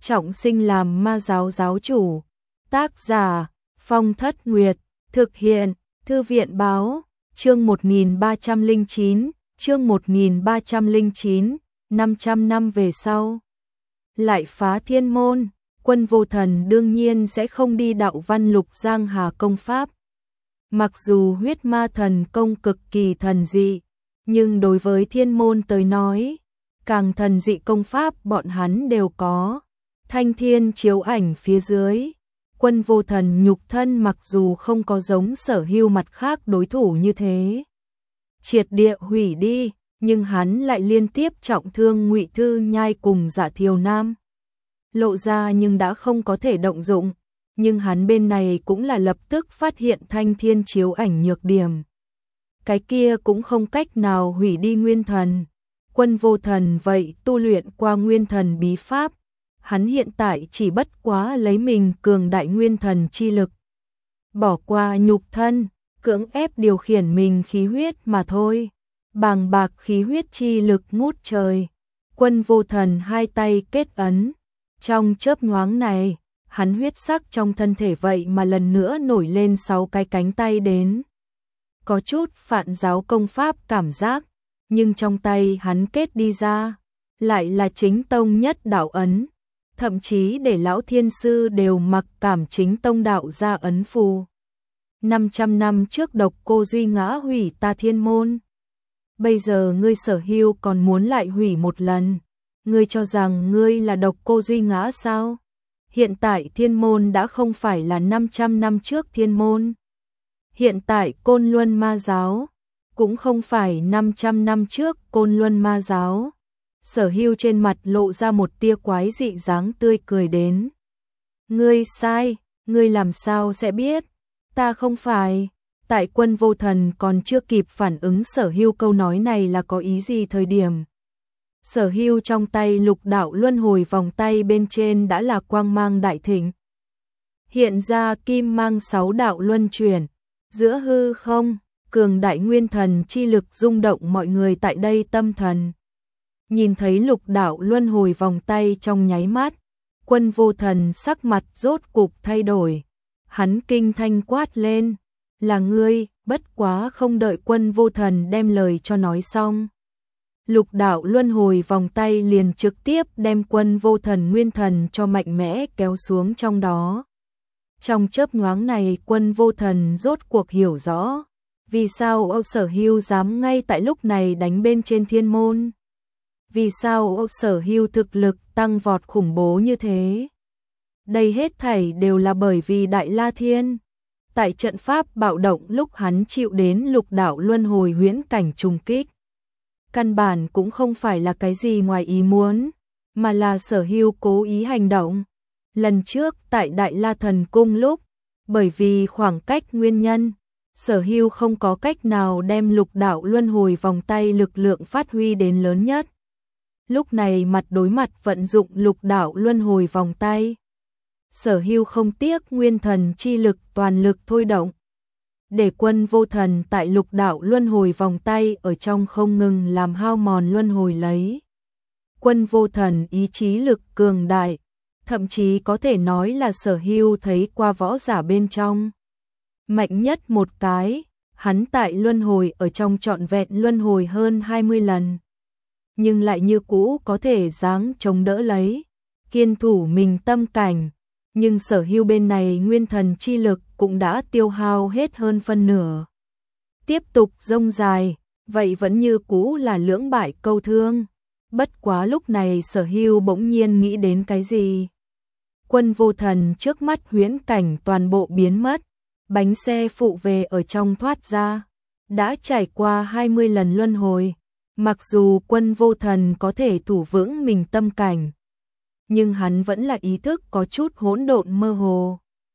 trọng sinh làm ma giáo giáo chủ. Tác giả Phong Thất Nguyệt, thực hiện Thư viện Báo, chương 1309, chương 1309, 500 năm về sau. Lại phá thiên môn, Quân Vô Thần đương nhiên sẽ không đi đạo văn Lục Giang Hà công pháp. Mặc dù huyết ma thần công cực kỳ thần dị, nhưng đối với thiên môn tới nói, càng thần dị công pháp bọn hắn đều có. Thanh thiên chiếu ảnh phía dưới, Quân Vô Thần nhục thân mặc dù không có giống Sở Hưu mặt khác đối thủ như thế, triệt địa hủy đi, nhưng hắn lại liên tiếp trọng thương Ngụy Thư Nhai cùng Dạ Thiều Nam. Lộ ra nhưng đã không có thể động dụng, nhưng hắn bên này cũng là lập tức phát hiện thanh thiên chiếu ảnh nhược điểm. Cái kia cũng không cách nào hủy đi nguyên thần. Quân Vô Thần vậy tu luyện qua nguyên thần bí pháp, hắn hiện tại chỉ bất quá lấy mình cường đại nguyên thần chi lực, bỏ qua nhục thân, cưỡng ép điều khiển mình khí huyết mà thôi. Bàng bạc khí huyết chi lực ngút trời. Quân Vô Thần hai tay kết ấn, trong chớp nhoáng này, hắn huyết sắc trong thân thể vậy mà lần nữa nổi lên 6 cái cánh tay đến. Có chút phản giáo công pháp cảm giác, nhưng trong tay hắn kết đi ra, lại là chính tông nhất đạo ấn, thậm chí để lão thiên sư đều mặc cảm chính tông đạo ra ấn phù. 500 năm trước Độc Cô Duy Ngã hủy ta thiên môn. Bây giờ ngươi Sở Hưu còn muốn lại hủy một lần. Ngươi cho rằng ngươi là Độc Cô Duy Ngã sao? Hiện tại thiên môn đã không phải là 500 năm trước thiên môn. Hiện tại Côn Luân Ma Giáo cũng không phải 500 năm trước Côn Luân Ma Giáo. Sở Hưu trên mặt lộ ra một tia quái dị dáng tươi cười đến. Ngươi sai, ngươi làm sao sẽ biết? Ta không phải. Tại Quân Vô Thần còn chưa kịp phản ứng Sở Hưu câu nói này là có ý gì thời điểm. Sở Hưu trong tay lục đạo luân hồi vòng tay bên trên đã là quang mang đại thịnh. Hiện ra kim mang 6 đạo luân chuyển, giữa hư không, cường đại nguyên thần chi lực rung động mọi người tại đây tâm thần. Nhìn thấy lục đạo luân hồi vòng tay trong nháy mắt, Quân Vô Thần sắc mặt rốt cục thay đổi. Hắn kinh thanh quát lên, là ngươi, bất quá không đợi Quân Vô Thần đem lời cho nói xong. Lục đạo luân hồi vòng tay liền trực tiếp đem Quân Vô Thần nguyên thần cho mạnh mẽ kéo xuống trong đó. Trong chớp nhoáng này Quân Vô Thần rốt cuộc hiểu rõ, vì sao Sở Hưu dám ngay tại lúc này đánh bên trên thiên môn. Vì sao Sở Hưu thực lực tăng vọt khủng bố như thế. Đây hết thảy đều là bởi vì Đại La Thiên. Tại trận pháp bạo động lúc hắn chịu đến lục đạo luân hồi huyễn cảnh trùng kích. Căn bản cũng không phải là cái gì ngoài ý muốn, mà là Sở Hưu cố ý hành động. Lần trước tại Đại La Thần Cung lúc, bởi vì khoảng cách nguyên nhân, Sở Hưu không có cách nào đem lục đạo luân hồi vòng tay lực lượng phát huy đến lớn nhất. Lúc này mặt đối mặt vận dụng lục đạo luân hồi vòng tay. Sở Hưu không tiếc nguyên thần chi lực toàn lực thôi động, để Quân Vô Thần tại lục đạo luân hồi vòng tay ở trong không ngừng làm hao mòn luân hồi lấy. Quân Vô Thần ý chí lực cường đại, thậm chí có thể nói là Sở Hưu thấy qua võ giả bên trong. Mạnh nhất một cái, hắn tại luân hồi ở trong trọn vẹn luân hồi hơn 20 lần. Nhưng lại như cũ có thể dáng chống đỡ lấy, kiên thủ mình tâm cảnh. Nhưng Sở Hưu bên này nguyên thần chi lực cũng đã tiêu hao hết hơn phân nửa. Tiếp tục dông dài, vậy vẫn như cũ là lưỡng bại câu thương. Bất quá lúc này Sở Hưu bỗng nhiên nghĩ đến cái gì. Quân Vô Thần trước mắt huyễn cảnh toàn bộ biến mất, bánh xe phụ về ở trong thoát ra. Đã trải qua 20 lần luân hồi, mặc dù Quân Vô Thần có thể thủ vững mình tâm cảnh, nhưng hắn vẫn là ý thức có chút hỗn độn mơ hồ.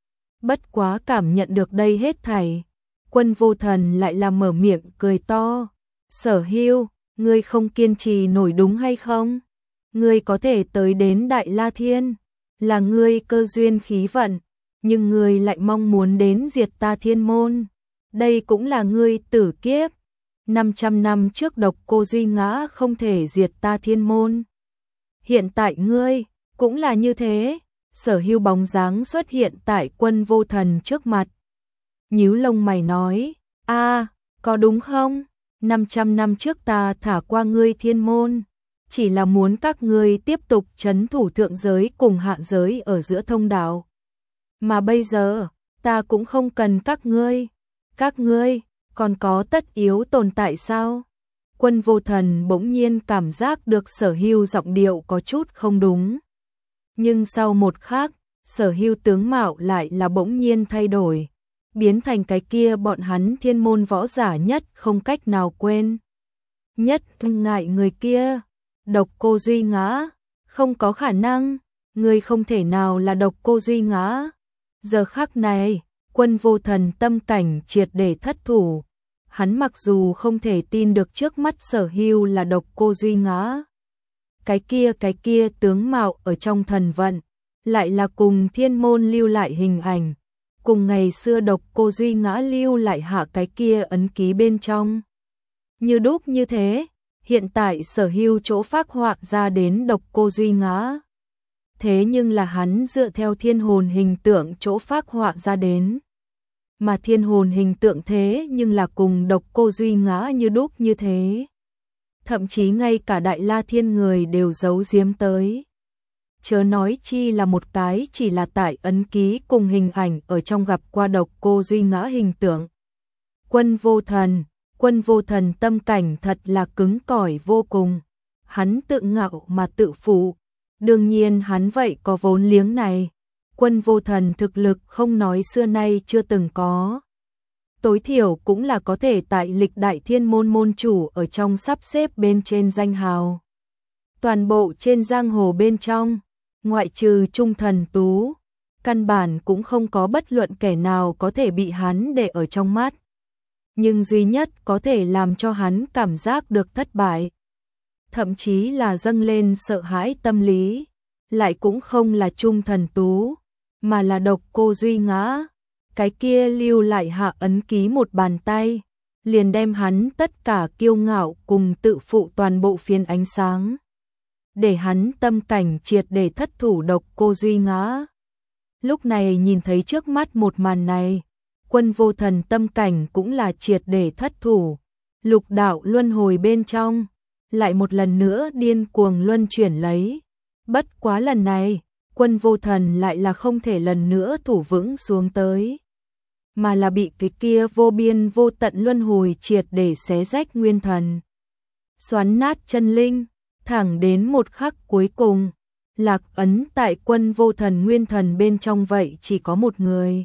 Bất quá cảm nhận được đây hết thảy, Quân Vô Thần lại là mở miệng cười to. Sở Hưu, ngươi không kiên trì nổi đúng hay không? Ngươi có thể tới đến Đại La Thiên, là ngươi cơ duyên khí vận, nhưng ngươi lại mong muốn đến diệt ta thiên môn. Đây cũng là ngươi tử kiếp. 500 năm trước Độc Cô Duy Ngã không thể diệt ta thiên môn. Hiện tại ngươi Cũng là như thế, Sở Hưu bóng dáng xuất hiện tại Quân Vô Thần trước mặt. Nhíu lông mày nói, có đúng không? 500 năm trước ta thả qua ngươi thiên môn, chỉ là muốn các ngươi tiếp tục trấn thủ thượng giới cùng hạ giới ở giữa thông đạo. Mà bây giờ, ta cũng không cần các ngươi còn có tất yếu tồn tại sao? Quân Vô Thần bỗng nhiên cảm giác được Sở Hưu giọng điệu có chút không đúng. Nhưng sau một khắc, Sở Hưu tướng mạo lại là bỗng nhiên thay đổi, biến thành cái kia bọn hắn thiên môn võ giả nhất không cách nào quên. Nhất ngại người kia, Độc Cô Duy Ngã, không có khả năng, người không thể nào là Độc Cô Duy Ngã. Giờ khắc này, Quân Vô Thần tâm cảnh triệt để thất thủ. Hắn mặc dù không thể tin được trước mắt Sở Hưu là Độc Cô Duy Ngã. Cái kia tướng mạo ở trong thần vận, lại là cùng thiên môn lưu lại hình ảnh, cùng ngày xưa Độc Cô Duy Ngã lưu lại hạ cái kia ấn ký bên trong. Như đúc như thế, hiện tại Sở Hưu chỗ phác họa ra đến Độc Cô Duy Ngã. Thế nhưng là hắn dựa theo thiên hồn hình tượng chỗ phác họa ra đến. Mà thiên hồn hình tượng thế nhưng là cùng Độc Cô Duy Ngã như đúc như thế. Thậm chí ngay cả Đại La Thiên người đều giấu giếm tới. Chớ nói chi là một cái chỉ là tại ấn ký cùng hình ảnh ở trong gặp qua Độc Cô Duy Ngã hình tượng. Quân Vô Thần tâm cảnh thật là cứng cỏi vô cùng. Hắn tự ngạo mà tự phụ. Đương nhiên hắn vậy có vốn liếng này. Quân Vô Thần thực lực không nói xưa nay chưa từng có. Tối thiểu cũng là có thể tại lịch đại thiên môn môn chủ ở trong sắp xếp bên trên danh hào. Toàn bộ trên giang hồ bên trong, ngoại trừ Trung Thần Tú, căn bản cũng không có bất luận kẻ nào có thể bị hắn để ở trong mắt. Nhưng duy nhất có thể làm cho hắn cảm giác được thất bại, thậm chí là dâng lên sợ hãi tâm lý, lại cũng không là Trung Thần Tú, mà là Độc Cô Duy Ngã. Cái kia lưu lại hạ ấn ký một bàn tay, liền đem hắn tất cả kiêu ngạo cùng tự phụ toàn bộ phiến ánh sáng. Để hắn tâm cảnh triệt để thất thủ Độc Cô Duy Ngã. Lúc này nhìn thấy trước mắt một màn này, Quân Vô Thần tâm cảnh cũng là triệt để thất thủ. Lục đạo luân hồi bên trong, lại một lần nữa điên cuồng luân chuyển lấy. Bất quá lần này, Quân Vô Thần lại là không thể lần nữa thủ vững xuống tới, mà là bị cái kia vô biên vô tận luân hồi triệt để xé rách nguyên thần, xoắn nát chân linh, thẳng đến một khắc cuối cùng, lạc ấn tại Quân Vô Thần nguyên thần bên trong vậy chỉ có một người.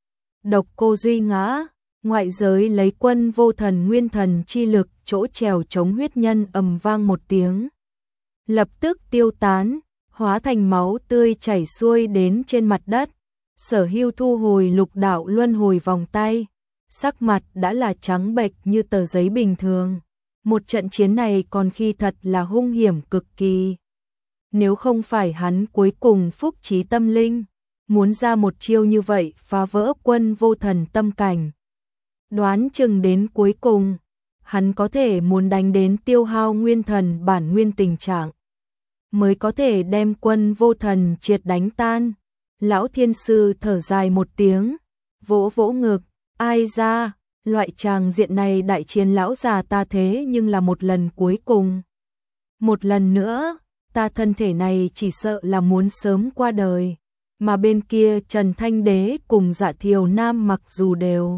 Độc Cô Duy Ngã, ngoại giới lấy Quân Vô Thần nguyên thần chi lực chỗ trèo chống huyết nhân ầm vang một tiếng, lập tức tiêu tán, hóa thành máu tươi chảy xuôi đến trên mặt đất. Sở Hưu thu hồi lục đạo luân hồi vòng tay, sắc mặt đã là trắng bệch như tờ giấy bình thường. Một trận chiến này còn khi thật là hung hiểm cực kỳ. Nếu không phải hắn cuối cùng phúc trí tâm linh, muốn ra một chiêu như vậy phá vỡ Quân Vô Thần tâm cảnh, đoán chừng đến cuối cùng, hắn có thể muốn đánh đến tiêu hao nguyên thần bản nguyên tình trạng, mới có thể đem Quân Vô Thần triệt đánh tan. Lão Thiên Sư thở dài một tiếng, vỗ vỗ ngực, ai ra, loại tràng diện này đại chiến lão già ta thế nhưng là một lần cuối cùng. Một lần nữa, ta thân thể này chỉ sợ là muốn sớm qua đời, mà bên kia Trần Thanh Đế cùng Dạ Thiều Nam mặc dù đều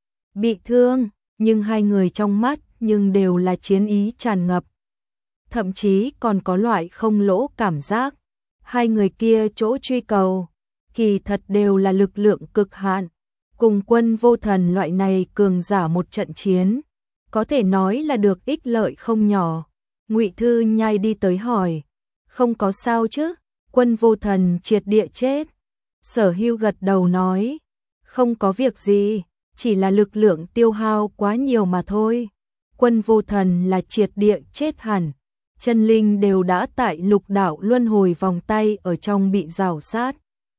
bị thương, nhưng hai người trong mắt nhưng đều là chiến ý tràn ngập. Thậm chí còn có loại không lỗ cảm giác, hai người kia chỗ truy cầu kỳ thật đều là lực lượng cực hạn, cùng Quân Vô Thần loại này cường giả một trận chiến, có thể nói là được ích lợi không nhỏ. Ngụy Thư Nhai đi tới hỏi, không có sao chứ, Quân Vô Thần triệt địa chết. Sở Hưu gật đầu nói, không có việc gì, chỉ là lực lượng tiêu hao quá nhiều mà thôi. Quân Vô Thần là triệt địa chết hẳn, chân linh đều đã tại lục đạo luân hồi vòng tay ở trong bị rào sát.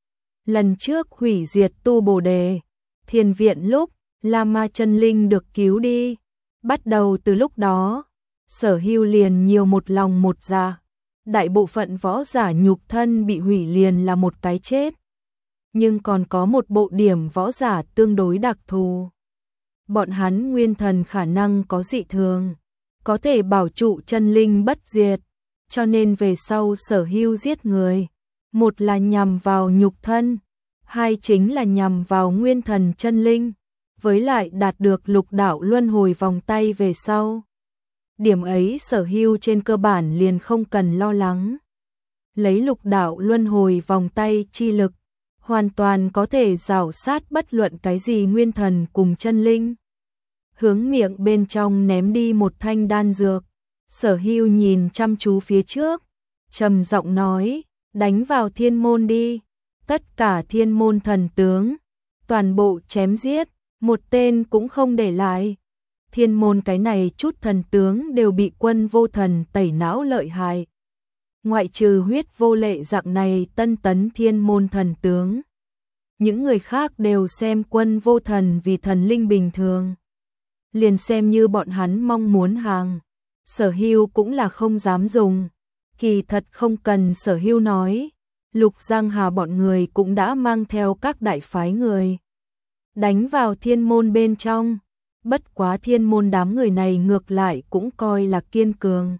Lần trước hủy diệt tu Bồ Đề, Thiền Viện lúc, La Ma chân linh được cứu đi. Bắt đầu từ lúc đó, Sở Hưu liền nhiều một lòng một dạ, đại bộ phận võ giả nhục thân bị hủy liền là một cái chết. Nhưng còn có một bộ điểm võ giả tương đối đặc thù. Bọn hắn nguyên thần khả năng có dị thường, có thể bảo trụ chân linh bất diệt, cho nên về sau sở hữu giết người, một là nhằm vào nhục thân, hai chính là nhằm vào nguyên thần chân linh, với lại đạt được lục đạo luân hồi vòng tay về sau. Điểm ấy sở hữu trên cơ bản liền không cần lo lắng. Lấy lục đạo luân hồi vòng tay chi lực, hoàn toàn có thể rảo sát bất luận cái gì nguyên thần cùng chân linh. Hướng miệng bên trong ném đi một thanh đan dược, sở hữu nhìn chăm chú phía trước, trầm giọng nói, đánh vào thiên môn đi, tất cả thiên môn thần tướng, toàn bộ chém giết, một tên cũng không để lại. Thiên môn cái này chút thần tướng đều bị Quân Vô Thần tẩy não lợi hại. Ngoại trừ Huyết Vô Lệ dạng này tân tấn thiên môn thần tướng, những người khác đều xem Quân Vô Thần vì thần linh bình thường. Liền xem như bọn hắn mong muốn hàng, sở hữu cũng là không dám dùng. Kỳ thật không cần sở hữu nói, Lục Giang Hà bọn người cũng đã mang theo các đại phái người đánh vào thiên môn bên trong. Bất quá thiên môn đám người này ngược lại cũng coi là kiên cường.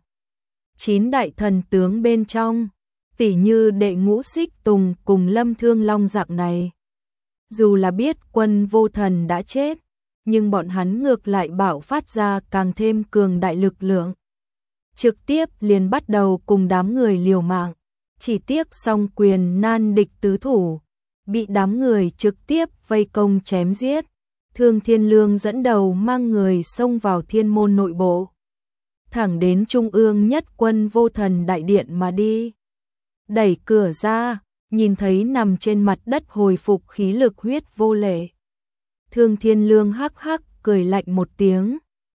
9 đại thần tướng bên trong, tỉ như Đệ Ngũ Xích Tùng cùng Lâm Thương Long dạng này, dù là biết Quân Vô Thần đã chết, nhưng bọn hắn ngược lại bạo phát ra càng thêm cường đại lực lượng. Trực tiếp liền bắt đầu cùng đám người liều mạng, chỉ tiếc song quyền nan địch tứ thủ, bị đám người trực tiếp vây công chém giết. Thương Thiên Lương dẫn đầu mang người xông vào thiên môn nội bộ, thẳng đến trung ương nhất Quân Vô Thần đại điện mà đi. Đẩy cửa ra, nhìn thấy nằm trên mặt đất hồi phục khí lực Huyết Vô Lệ. Thương Thiên Lương hắc hắc cười lạnh một tiếng,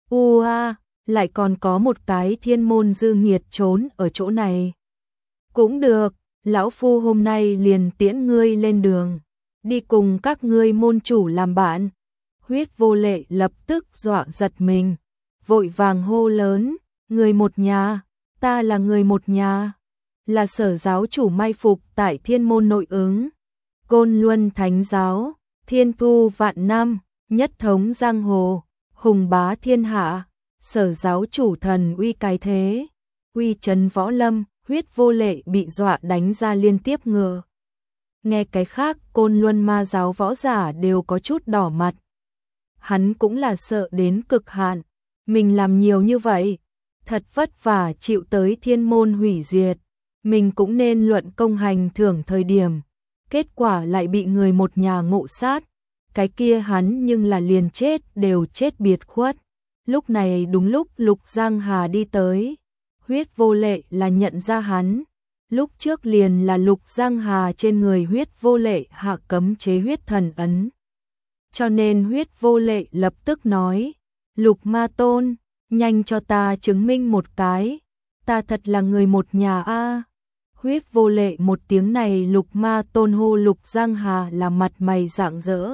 lại còn có một cái thiên môn dư nghiệt trốn ở chỗ này. Cũng được, lão phu hôm nay liền tiễn ngươi lên đường, đi cùng các ngươi môn chủ làm bạn. Huyết Vô Lệ lập tức dọa giật mình, vội vàng hô lớn, người một nhà, ta là người một nhà, là Sở giáo chủ mai phục tại thiên môn nội ứng, Côn Luân Thánh giáo, thiên thu vạn năm, nhất thống giang hồ, hùng bá thiên hạ, Sở giáo chủ thần uy cái thế, uy trấn võ lâm. Huyết Vô Lệ bị dọa đánh ra liên tiếp ngựa. Nghe cái khác Côn Luân ma giáo võ giả đều có chút đỏ mặt. Hắn cũng là sợ đến cực hạn, mình làm nhiều như vậy, thật vất vả chịu tới thiên môn hủy diệt, mình cũng nên luận công hành thưởng thời điểm, kết quả lại bị người một nhà ngộ sát, cái kia hắn nhưng là liền chết đều chết biệt khuất. Lúc này đúng lúc Lục Giang Hà đi tới, Huyết Vô Lệ là nhận ra hắn, lúc trước liền là Lục Giang Hà trên người Huyết Vô Lệ hạ cấm chế huyết thần ấn. Cho nên Huyết Vô Lệ lập tức nói, Lục Ma Tôn, nhanh cho ta chứng minh một cái, ta thật là người một nhà a. Huyết Vô Lệ một tiếng này Lục Ma Tôn hô Lục Giang Hà là mặt mày rạng rỡ.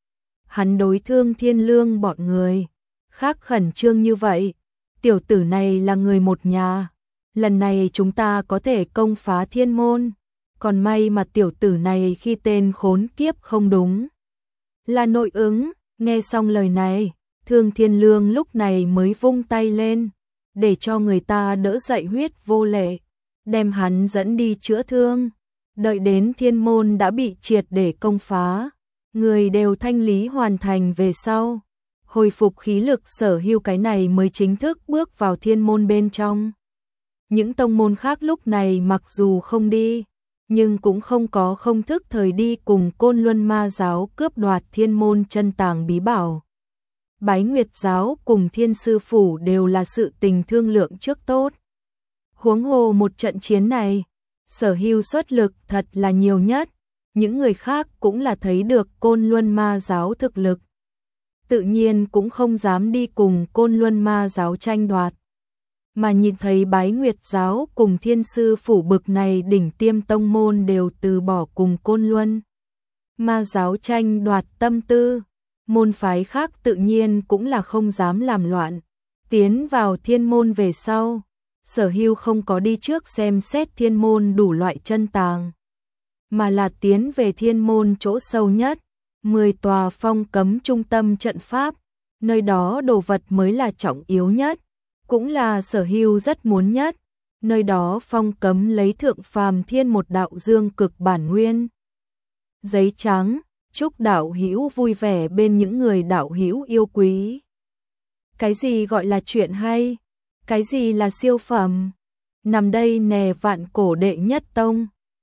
Hắn đối Thương Thiên Lương bọn người khác khẩn trương như vậy, tiểu tử này là người một nhà, lần này chúng ta có thể công phá thiên môn, còn may mà tiểu tử này khi tên khốn kiếp không đúng, là nội ứng. Nghe xong lời này, Thương Thiên Lương lúc này mới vung tay lên, để cho người ta đỡ dậy Huyết Vô Lệ, đem hắn dẫn đi chữa thương. Đợi đến thiên môn đã bị triệt để công phá, người đều thanh lý hoàn thành về sau, hồi phục khí lực sở hữu cái này mới chính thức bước vào thiên môn bên trong. Những tông môn khác lúc này mặc dù không đi, nhưng cũng không có không thức thời đi cùng Côn Luân ma giáo cướp đoạt thiên môn chân tàng bí bảo. Bái Nguyệt giáo cùng Thiên Sư Phủ đều là sự tình thương lượng trước tốt. Huống hồ một trận chiến này, sở hữu xuất lực thật là nhiều nhất, những người khác cũng là thấy được Côn Luân ma giáo thực lực. Tự nhiên cũng không dám đi cùng Côn Luân ma giáo tranh đoạt. Mà nhìn thấy Bái Nguyệt giáo cùng Thiên Sư Phủ bực này đỉnh tiêm tông môn đều từ bỏ cùng Côn Luân ma giáo tranh đoạt tâm tư, môn phái khác tự nhiên cũng là không dám làm loạn. Tiến vào thiên môn về sau, Sở Hưu không có đi trước xem xét thiên môn đủ loại chân tàng, mà là tiến về thiên môn chỗ sâu nhất, 10 tòa phong cấm trung tâm trận pháp, nơi đó đồ vật mới là trọng yếu nhất, cũng là Sở Hưu rất muốn nhất, nơi đó phong cấm lấy thượng phàm thiên một đạo dương cực bản nguyên. Giấy trắng, chúc đạo hữu vui vẻ bên những người đạo hữu yêu quý. Cái gì gọi là chuyện hay? Cái gì là siêu phẩm? Nằm đây nè vạn cổ đệ nhất tông.